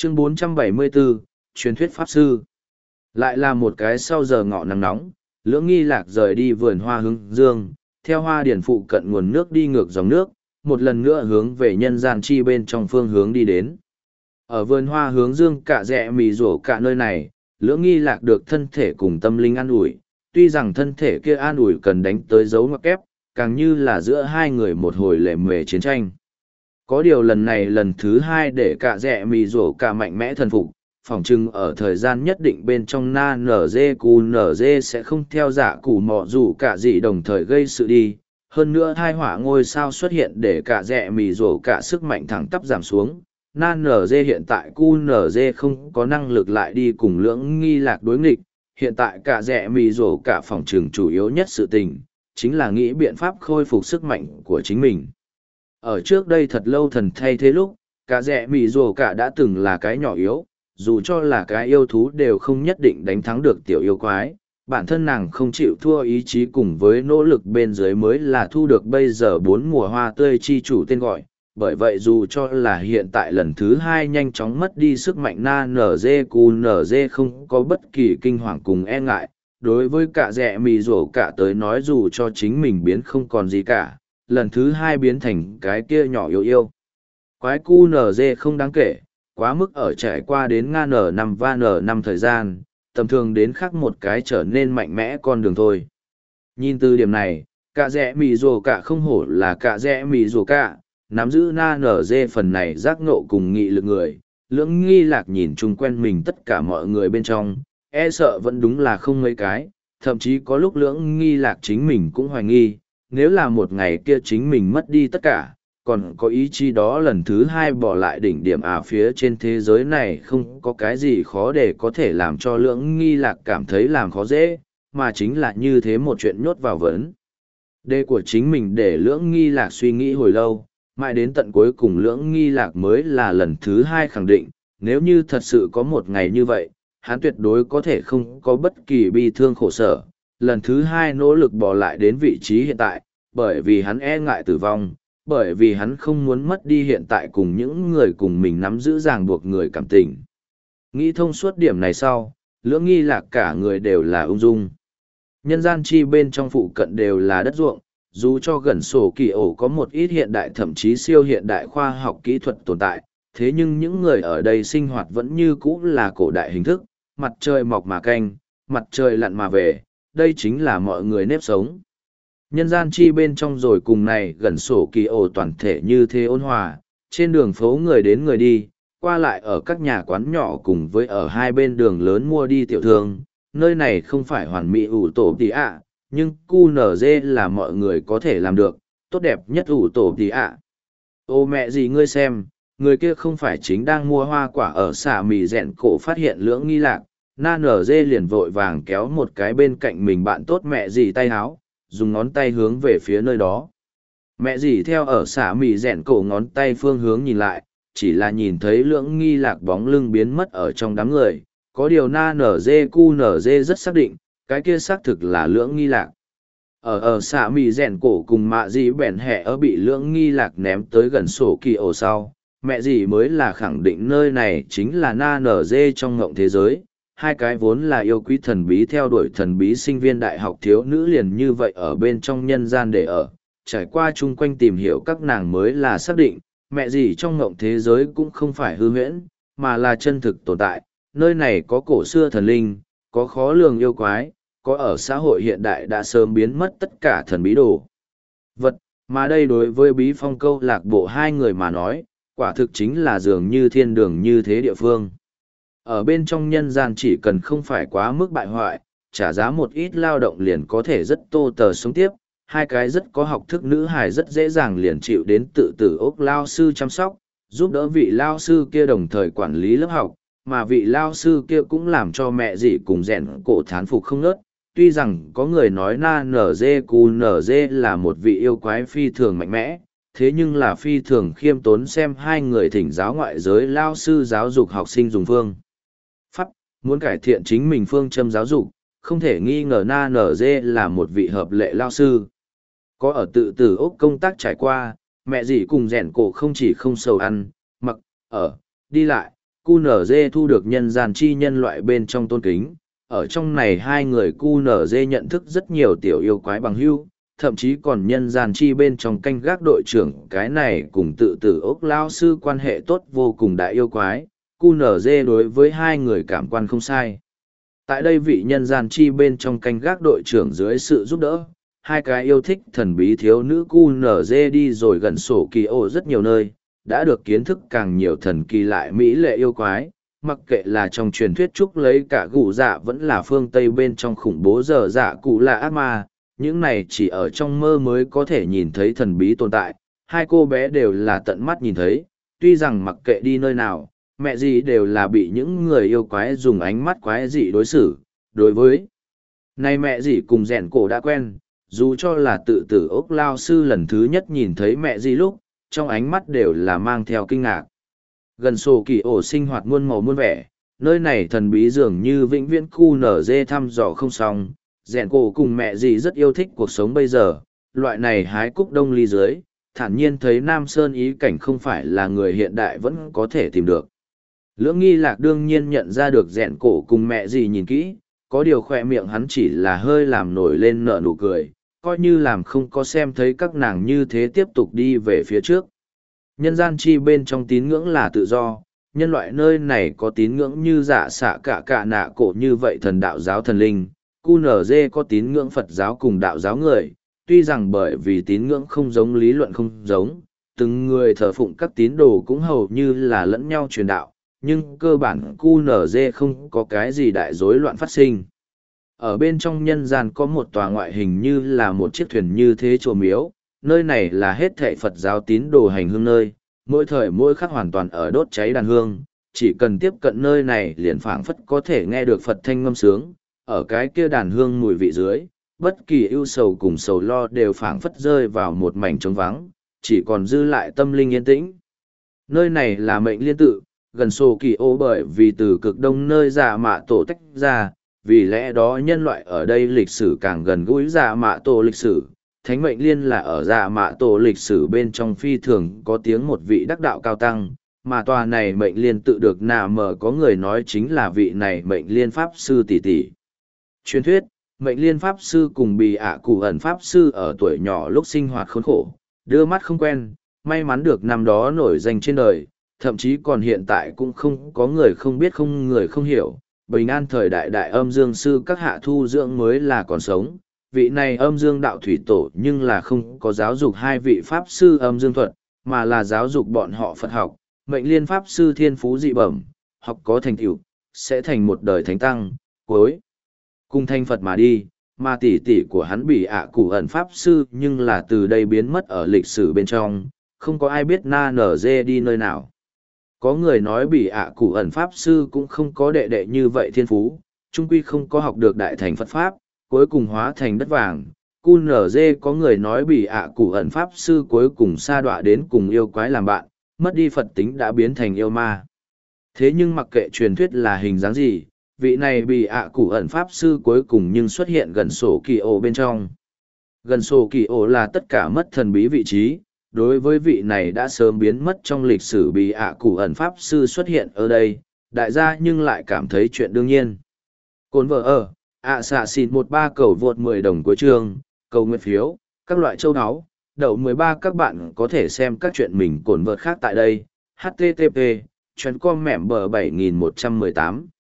Chương 474, Truyền thuyết Pháp Sư. Lại là một cái sau giờ ngọ nắng nóng, Lưỡng Nghi Lạc rời đi vườn hoa hướng dương, theo hoa điển phụ cận nguồn nước đi ngược dòng nước, một lần nữa hướng về nhân gian chi bên trong phương hướng đi đến. Ở vườn hoa hướng dương cả rẽ mì rổ cả nơi này, Lưỡng Nghi Lạc được thân thể cùng tâm linh an ủi, tuy rằng thân thể kia an ủi cần đánh tới dấu ngoặc kép, càng như là giữa hai người một hồi lệ mề chiến tranh. Có điều lần này lần thứ hai để cả rẽ mì rổ cả mạnh mẽ thần phục, phỏng chừng ở thời gian nhất định bên trong na nở dê cù nở dê sẽ không theo giả cù mọ dù cả gì đồng thời gây sự đi. Hơn nữa thai hỏa ngôi sao xuất hiện để cả rẽ mì rổ cả sức mạnh thẳng tắp giảm xuống. Na nở dê hiện tại cu nở dê không có năng lực lại đi cùng Lưỡng Nghi Lạc đối nghịch. Hiện tại cả rẽ mì rổ cả phỏng chừng chủ yếu nhất sự tình, chính là nghĩ biện pháp khôi phục sức mạnh của chính mình. Ở trước đây thật lâu thần thay thế lúc, cả rẽ mì rổ cả đã từng là cái nhỏ yếu, dù cho là cái yêu thú đều không nhất định đánh thắng được tiểu yêu quái, bản thân nàng không chịu thua ý chí cùng với nỗ lực bên dưới mới là thu được bây giờ 4 mùa hoa tươi chi chủ tên gọi. Bởi vậy dù cho là hiện tại lần thứ 2 nhanh chóng mất đi sức mạnh na nở dê cù nở dê không có bất kỳ kinh hoàng cùng e ngại, đối với cả rẽ mì rổ cả tới nói dù cho chính mình biến không còn gì cả, lần thứ 2 biến thành cái kia nhỏ yêu yêu. Quái cu nở dê không đáng kể, quá mức ở trải qua đến N5 và N5 thời gian, tầm thường đến khác một cái trở nên mạnh mẽ con đường thôi. Nhìn từ điểm này, cả rẽ mì rổ cả không hổ là cả rẽ mì rổ cả, nắm giữ na nở dê phần này giác ngộ cùng nghị lực người. Lưỡng Nghi Lạc nhìn chung quen mình tất cả mọi người bên trong, e sợ vẫn đúng là không mấy cái, thậm chí có lúc Lưỡng Nghi Lạc chính mình cũng hoài nghi, nếu là một ngày kia chính mình mất đi tất cả, còn có ý chí đó lần thứ 2 bỏ lại đỉnh điểm phía trên thế giới này không có cái gì khó để có thể làm cho Lưỡng Nghi Lạc cảm thấy làm khó dễ, mà chính là như thế một chuyện nhốt vào vấn đề của chính mình để Lưỡng Nghi Lạc suy nghĩ hồi lâu, mãi đến tận cuối cùng Lưỡng Nghi Lạc mới là lần thứ 2 khẳng định, nếu như thật sự có một ngày như vậy, hắn tuyệt đối có thể không có bất kỳ bi thương khổ sở, lần thứ 2 nỗ lực bỏ lại đến vị trí hiện tại, bởi vì hắn e ngại tử vong, bởi vì hắn không muốn mất đi hiện tại cùng những người cùng mình nắm giữ ràng buộc người cảm tình. Nghĩ thông suốt điểm này sau, Lưỡng Nghi Lạc cả người đều là ung dung. Nhân gian chi bên trong phụ cận đều là đất ruộng, dù cho gần sổ kỳ ổ có một ít hiện đại thậm chí siêu hiện đại khoa học kỹ thuật tồn tại, thế nhưng những người ở đây sinh hoạt vẫn như cũ là cổ đại hình thức, mặt trời mọc mà canh, mặt trời lặn mà về, đây chính là mọi người nếp sống. Nhân gian chi bên trong rồi cùng này gần sổ kỳ ổ toàn thể như thế ôn hòa, trên đường phố người đến người đi, qua lại ở các nhà quán nhỏ cùng với ở hai bên đường lớn mua đi tiểu thương, nơi này không phải hoàn mỹ ủ tổ tí ạ, nhưng QNZ là mọi người có thể làm được, tốt đẹp nhất ủ tổ tí ạ. Ô mẹ gì ngươi xem, người kia không phải chính đang mua hoa quả ở xà mì rẹn cổ phát hiện Lưỡng Nghi Lạc, na nở dê liền vội vàng kéo một cái bên cạnh mình bạn tốt mẹ gì tay háo, dùng ngón tay hướng về phía nơi đó. Mẹ dì theo ở xả mì rẹn cổ ngón tay phương hướng nhìn lại, chỉ là nhìn thấy Lưỡng Nghi Lạc bóng lưng biến mất ở trong đám người. Có điều na nở dê cu nở dê rất xác định, cái kia xác thực là Lưỡng Nghi Lạc. Ở xả mì rẹn cổ cùng mạ dì bèn hẹ ở bị Lưỡng Nghi Lạc ném tới gần sổ kỳ ổ sau. Mẹ dì mới là khẳng định nơi này chính là na nở dê trong ngộng thế giới. Hai cái vốn là yêu quý thần bí theo đuổi thần bí sinh viên đại học thiếu nữ liền như vậy ở bên trong nhân gian để ở, trải qua chung quanh tìm hiểu các nàng mới là xác định, mẹ gì trong ngộng thế giới cũng không phải hư huyễn, mà là chân thực tồn tại, nơi này có cổ xưa thần linh, có khó lường yêu quái, có ở xã hội hiện đại đã sớm biến mất tất cả thần bí đồ vật, mà đây đối với bí phong câu lạc bộ hai người mà nói, quả thực chính là dường như thiên đường như thế địa phương. Ở bên trong nhân gian chỉ cần không phải quá mức bại hoại, trả giá một ít lao động liền có thể rất tô tờ sống tiếp, hai cái rất có học thức nữ hài rất dễ dàng liền chịu đến tự tử ốc lao sư chăm sóc, giúp đỡ vị lao sư kia đồng thời quản lý lớp học, mà vị lao sư kia cũng làm cho mẹ dì cùng rèn cổ thán phục không ngớt. Tuy rằng có người nói na nở dê cù nở dê là một vị yêu quái phi thường mạnh mẽ, thế nhưng là phi thường khiêm tốn xem hai người thỉnh giáo ngoại giới lao sư giáo dục học sinh dùng phương pháp, muốn cải thiện chính mình phương châm giáo dục, không thể nghi ngờ na nở dê là một vị hợp lệ lao sư. Có ở tự tử ốc công tác trải qua, mẹ dì cùng rèn cổ không chỉ không sầu ăn, mặc, ở, đi lại, QNZ thu được nhân gian chi nhân loại bên trong tôn kính. Ở trong này hai người QNZ nhận thức rất nhiều tiểu yêu quái bằng hữu, thậm chí còn nhân gian chi bên trong canh gác đội trưởng cái này cùng tự tử ốc lao sư quan hệ tốt vô cùng đại yêu quái, QNZ đối với hai người cảm quan không sai. Tại đây vị nhân gian chi bên trong canh gác đội trưởng dưới sự giúp đỡ, hai cái yêu thích thần bí thiếu nữ QNZ đi rồi gần sổ kỳ ô rất nhiều nơi, đã được kiến thức càng nhiều thần kỳ lại mỹ lệ yêu quái, mặc kệ là trong truyền thuyết trúc lấy cả gù dạ vẫn là phương Tây bên trong khủng bố dở dạ cụ là ác ma, những này chỉ ở trong mơ mới có thể nhìn thấy thần bí tồn tại, hai cô bé đều là tận mắt nhìn thấy, tuy rằng mặc kệ đi nơi nào, mẹ gì đều là bị những người yêu quái dùng ánh mắt quái dị đối xử, đối với này mẹ gì cùng rèn cổ đã quen, dù cho là tự tử ốc lao sư lần thứ nhất nhìn thấy mẹ gì lúc, trong ánh mắt đều là mang theo kinh ngạc. Gần sổ kỳ ổ sinh hoạt muôn màu muôn vẻ, nơi này thần bí dường như vĩnh viễn khu nở dê thăm dò không xong, rèn cổ cùng mẹ gì rất yêu thích cuộc sống bây giờ, loại này hái cúc đông ly dưới, thản nhiên thấy Nam Sơn ý cảnh không phải là người hiện đại vẫn có thể tìm được. Lưỡng nghi lạc đương nhiên nhận ra được rèn cổ cùng mẹ gì nhìn kỹ, có điều khỏe miệng hắn chỉ là hơi làm nổi lên nở nụ cười, coi như làm không có xem thấy các nàng như thế tiếp tục đi về phía trước. Nhân gian chi bên trong tín ngưỡng là tự do, nhân loại nơi này có tín ngưỡng như dạ xạ cả nạ cổ như vậy thần đạo giáo thần linh, QNZ có tín ngưỡng Phật giáo cùng đạo giáo người, tuy rằng bởi vì tín ngưỡng không giống lý luận không giống, từng người thờ phụng các tín đồ cũng hầu như là lẫn nhau truyền đạo, nhưng cơ bản QNZ không có cái gì đại rối loạn phát sinh. Ở bên trong nhân gian có một tòa ngoại hình như là một chiếc thuyền như thế chùa miếu, nơi này là hết thệ Phật giáo tín đồ hành hương nơi, mỗi thời mỗi khắc hoàn toàn ở đốt cháy đàn hương, chỉ cần tiếp cận nơi này liền phảng phất có thể nghe được Phật thanh ngâm sướng, ở cái kia đàn hương mùi vị dưới, bất kỳ ưu sầu cùng sầu lo đều phảng phất rơi vào một mảnh trống vắng, chỉ còn dư lại tâm linh yên tĩnh. Nơi này là mệnh liên tự, gần sổ kỳ ô bởi vì từ cực đông nơi dạ mạ tổ tách ra, vì lẽ đó nhân loại ở đây lịch sử càng gần gũi dạ mạ tổ lịch sử. Thánh mệnh liên là ở dạ mạ tổ lịch sử bên trong phi thường có tiếng một vị đắc đạo cao tăng, mà tòa này mệnh liên tự được nà mờ có người nói chính là vị này mệnh liên pháp sư tỷ tỷ. Truyền thuyết, mệnh liên pháp sư cùng bị cụ ẩn pháp sư ở tuổi nhỏ lúc sinh hoạt khốn khổ, đưa mắt không quen, may mắn được năm đó nổi danh trên đời, thậm chí còn hiện tại cũng không có người không biết không người không hiểu, bình an thời đại đại âm dương sư các hạ thu dưỡng mới là còn sống. Vị này âm dương đạo thủy tổ nhưng là không có giáo dục hai vị pháp sư âm dương thuật, mà là giáo dục bọn họ Phật học, mệnh liên pháp sư thiên phú dị bẩm, học có thành tựu, sẽ thành một đời thánh tăng, cuối cùng thanh Phật mà đi, mà tỷ tỷ của hắn bị cụ ẩn pháp sư nhưng là từ đây biến mất ở lịch sử bên trong, không có ai biết na nở dê đi nơi nào. Có người nói bị cụ ẩn pháp sư cũng không có đệ đệ như vậy thiên phú, chung quy không có học được đại thành Phật Pháp, cuối cùng hóa thành đất vàng. QNZ có người nói bị cụ ẩn pháp sư cuối cùng sa đọa đến cùng yêu quái làm bạn, mất đi Phật tính đã biến thành yêu ma. Thế nhưng mặc kệ truyền thuyết là hình dáng gì, vị này bị cụ ẩn pháp sư cuối cùng nhưng xuất hiện gần sổ kỳ ổ bên trong. Gần sổ kỳ ổ là tất cả mất thần bí vị trí, đối với vị này đã sớm biến mất trong lịch sử bị cụ ẩn pháp sư xuất hiện ở đây, đại gia nhưng lại cảm thấy chuyện đương nhiên. Cồn vợ ở, xạ xịt 13 cầu vượt 10 đồng cuối chương, cầu nguyện phiếu, các loại châu áo, đậu 13 các bạn có thể xem các chuyện mình cồn vợt khác tại đây, http, chuyến com mẻm bờ 7118.